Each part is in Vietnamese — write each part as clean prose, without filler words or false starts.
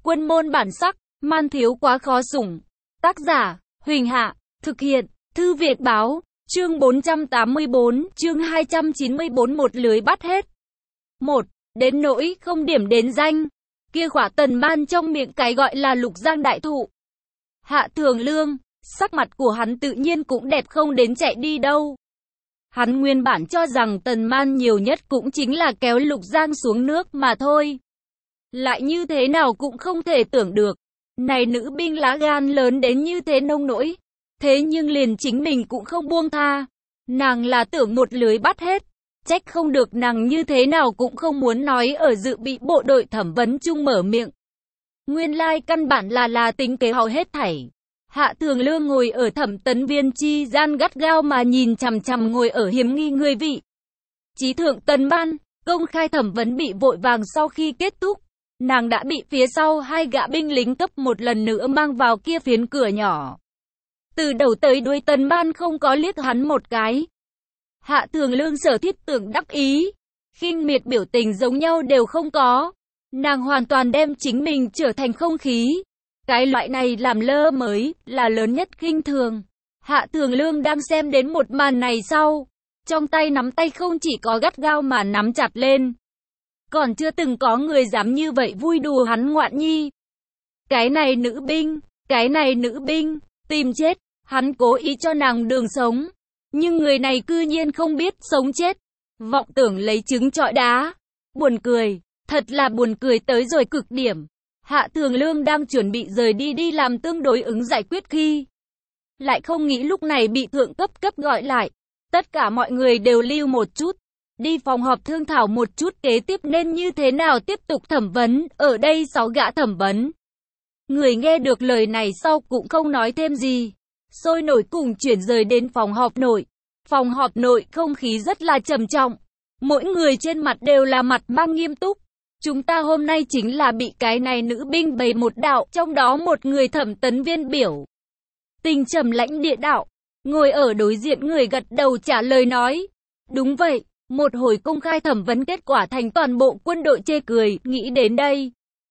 Quân môn bản sắc, man thiếu quá khó sủng. Tác giả, Huỳnh Hạ, thực hiện, Thư Việt Báo, chương 484, chương 294 một lưới bắt hết. 1. Đến nỗi không điểm đến danh. Kia khỏa Tần Ban trong miệng cái gọi là Lục Giang đại thụ. Hạ Thường Lương, sắc mặt của hắn tự nhiên cũng đẹp không đến chạy đi đâu. Hắn nguyên bản cho rằng Tần Man nhiều nhất cũng chính là kéo Lục Giang xuống nước mà thôi. Lại như thế nào cũng không thể tưởng được. Này nữ binh lá gan lớn đến như thế nông nỗi. Thế nhưng liền chính mình cũng không buông tha. Nàng là tưởng một lưới bắt hết. Trách không được nàng như thế nào cũng không muốn nói ở dự bị bộ đội thẩm vấn chung mở miệng. Nguyên lai căn bản là tính kế hầu hết thảy. Hạ Thường Lương ngồi ở thẩm tấn viên chi gian gắt gao mà nhìn chằm chằm ngồi ở hiểm nghi người vị. Chí thượng Tần Ban, công khai thẩm vấn bị vội vàng sau khi kết thúc. Nàng đã bị phía sau hai gã binh lính cấp một lần nữa mang vào kia phiến cửa nhỏ. Từ đầu tới đuôi Tần Ban không có liếc hắn một cái. Hạ Thường Lương Sở Thiết tưởng đắc ý, khinh miệt biểu tình giống nhau đều không có. Nàng hoàn toàn đem chính mình trở thành không khí. Cái loại này làm lơ mới là lớn nhất khinh thường. Hạ Thường Lương đang xem đến một màn này sau. Trong tay nắm tay không chỉ có gắt gao mà nắm chặt lên. Còn chưa từng có người dám như vậy vui đùa hắn ngoạn nhi. Cái này nữ binh, tìm chết. Hắn cố ý cho nàng đường sống. Nhưng người này cư nhiên không biết sống chết. Vọng tưởng lấy trứng trọi đá. Buồn cười, thật là buồn cười tới rồi cực điểm. Hạ Thường Lương đang chuẩn bị rời đi làm tương đối ứng giải quyết khi. Lại không nghĩ lúc này bị thượng cấp gọi lại. Tất cả mọi người đều lưu một chút. Đi phòng họp thương thảo một chút kế tiếp nên như thế nào tiếp tục thẩm vấn. Ở đây 6 gã thẩm vấn. Người nghe được lời này sau cũng không nói thêm gì. Sôi nổi cùng chuyển rời đến phòng họp nội. Phòng họp nội không khí rất là trầm trọng. Mỗi người trên mặt đều là mặt mang nghiêm túc. Chúng ta hôm nay chính là bị cái này nữ binh bày một đạo, trong đó một người thẩm tấn viên biểu. Tình trầm lãnh địa đạo. Ngồi ở đối diện người gật đầu trả lời nói. Đúng vậy, một hồi công khai thẩm vấn kết quả thành toàn bộ quân đội chê cười, nghĩ đến đây.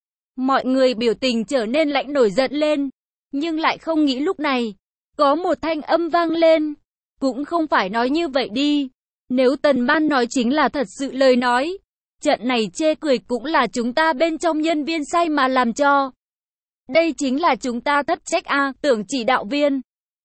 Mọi người biểu tình trở nên lạnh nổi giận lên. Nhưng lại không nghĩ lúc này. Có một thanh âm vang lên. Cũng không phải nói như vậy đi. Nếu Tần Ban nói chính là thật sự lời nói. Trận này chê cười cũng là chúng ta bên trong nhân viên sai mà làm cho. Đây chính là chúng ta thất trách a, tưởng chỉ đạo viên.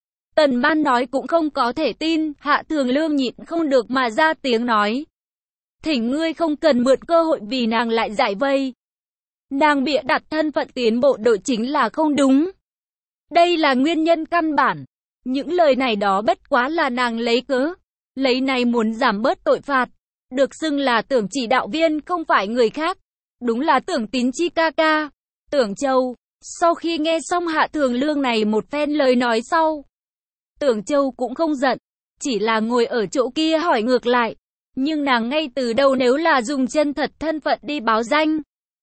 Tần Ban nói cũng không có thể tin, Hạ Thường Lương nhịn không được mà ra tiếng nói. Thỉnh ngươi không cần mượn cơ hội vì nàng lại giải vây. Nàng bịa đặt thân phận tiến bộ đội chính là không đúng. Đây là nguyên nhân căn bản. Những lời này đó bất quá là nàng lấy cớ. Lấy này muốn giảm bớt tội phạt. Được xưng là tưởng chỉ đạo viên không phải người khác. Đúng là tưởng Tín Chi ca ca. Tưởng Châu. Sau khi nghe xong Hạ Thường Lương này một phen lời nói sau. Tưởng Châu cũng không giận. Chỉ là ngồi ở chỗ kia hỏi ngược lại. Nhưng nàng ngay từ đầu nếu là dùng chân thật thân phận đi báo danh.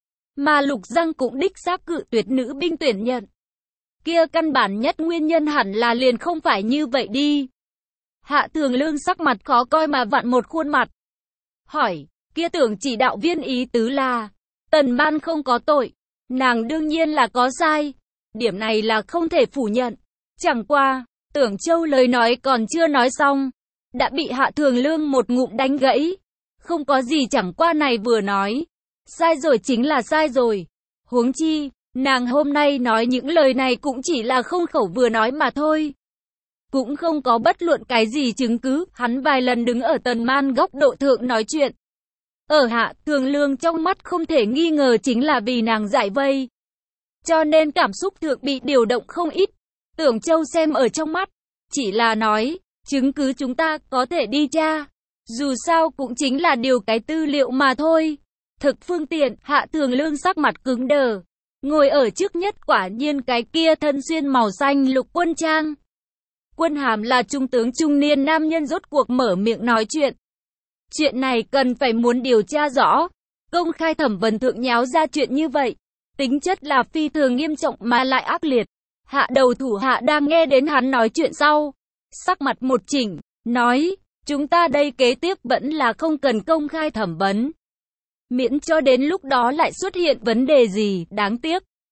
Mà Lục Giang cũng đích xác cự tuyệt nữ binh tuyển nhận. Kia căn bản nhất nguyên nhân hẳn là liền không phải như vậy đi. Hạ Thường Lương sắc mặt khó coi mà vặn một khuôn mặt. Hỏi, kia tưởng chỉ đạo viên ý tứ là, Tần Ban không có tội, nàng đương nhiên là có sai. Điểm này là không thể phủ nhận. Chẳng qua, Tưởng Châu lời nói còn chưa nói xong, đã bị Hạ Thường Lương một ngụm đánh gãy. Không có gì chẳng qua này vừa nói. Sai rồi chính là sai rồi. Huống chi, nàng hôm nay nói những lời này cũng chỉ là không khẩu vừa nói mà thôi. Cũng không có bất luận cái gì chứng cứ, hắn vài lần đứng ở Tần Man góc độ thượng nói chuyện. Ở Hạ Thường Lương trong mắt không thể nghi ngờ chính là vì nàng giải vây. Cho nên cảm xúc thượng bị điều động không ít. Tưởng Châu xem ở trong mắt, chỉ là nói, chứng cứ chúng ta có thể đi tra. Dù sao cũng chính là điều cái tư liệu mà thôi. Thực phương tiện, Hạ Thường Lương sắc mặt cứng đờ. Ngồi ở trước nhất quả nhiên cái kia thân xuyên màu xanh lục quân trang. Quân hàm là trung tướng trung niên nam nhân rốt cuộc mở miệng nói chuyện. Chuyện này cần phải muốn điều tra rõ. Công khai thẩm vấn thượng nháo ra chuyện như vậy. Tính chất là phi thường nghiêm trọng mà lại ác liệt. Hạ đầu thủ hạ đang nghe đến hắn nói chuyện sau. Sắc mặt một chỉnh, nói, chúng ta đây kế tiếp vẫn là không cần công khai thẩm vấn. Miễn cho đến lúc đó lại xuất hiện vấn đề gì, đáng tiếc.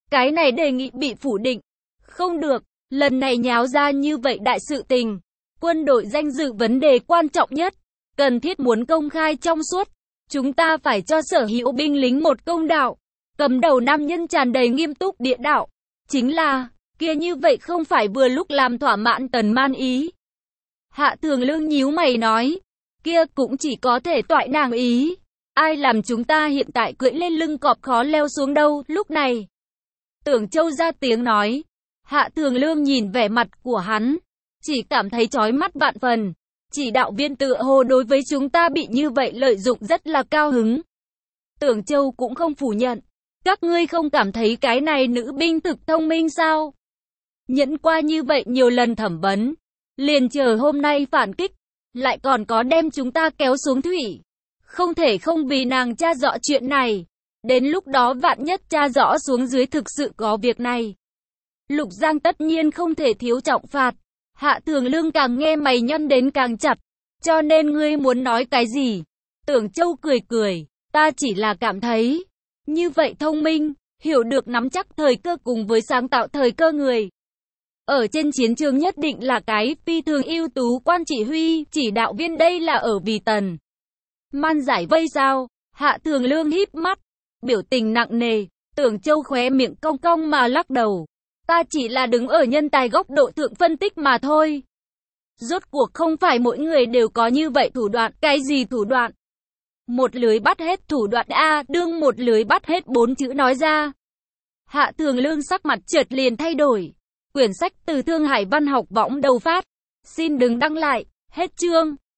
Cái này đề nghị bị phủ định. Không được, lần này nháo ra như vậy đại sự tình. Quân đội danh dự vấn đề quan trọng nhất. Cần thiết muốn công khai trong suốt. Chúng ta phải cho sở hữu binh lính một công đạo. Cầm đầu nam nhân tràn đầy nghiêm túc địa đạo. Chính là, kia như vậy không phải vừa lúc làm thỏa mãn Tần Man ý. Hạ Thường Lương nhíu mày nói, kia cũng chỉ có thể toại nàng ý. Ai làm chúng ta hiện tại cưỡi lên lưng cọp khó leo xuống đâu, lúc này. Tưởng Châu ra tiếng nói. Hạ Thường Lương nhìn vẻ mặt của hắn, chỉ cảm thấy chói mắt vạn phần. Chỉ đạo viên tựa hồ đối với chúng ta bị như vậy lợi dụng rất là cao hứng. Tưởng Châu cũng không phủ nhận. Các ngươi không cảm thấy cái này nữ binh thực thông minh sao? Nhẫn qua như vậy nhiều lần thẩm vấn, liền chờ hôm nay phản kích, lại còn có đem chúng ta kéo xuống thủy. Không thể không vì nàng tra rõ chuyện này. Đến lúc đó vạn nhất tra rõ xuống dưới thực sự có việc này. Lục Giang tất nhiên không thể thiếu trọng phạt. Hạ Thường Lương càng nghe mày nhăn đến càng chặt. Cho nên ngươi muốn nói cái gì? Tưởng Châu cười cười. Ta chỉ là cảm thấy như vậy thông minh, hiểu được nắm chắc thời cơ cùng với sáng tạo thời cơ người. Ở trên chiến trường nhất định là cái phi thường ưu tú quan chỉ huy, chỉ đạo viên, đây là ở vì Tần Man giải vây sao? Hạ Thường Lương híp mắt, biểu tình nặng nề. Tưởng Châu khóe miệng cong cong mà lắc đầu. Ta chỉ là đứng ở nhân tài góc độ thượng phân tích mà thôi. Rốt cuộc không phải mỗi người đều có như vậy thủ đoạn. Cái gì thủ đoạn? Một lưới bắt hết thủ đoạn A, đương một lưới bắt hết 4 chữ nói ra. Hạ Thường Lương sắc mặt chợt liền thay đổi. Quyển sách từ Thương Hải Văn học võng đầu phát. Xin đừng đăng lại. Hết chương.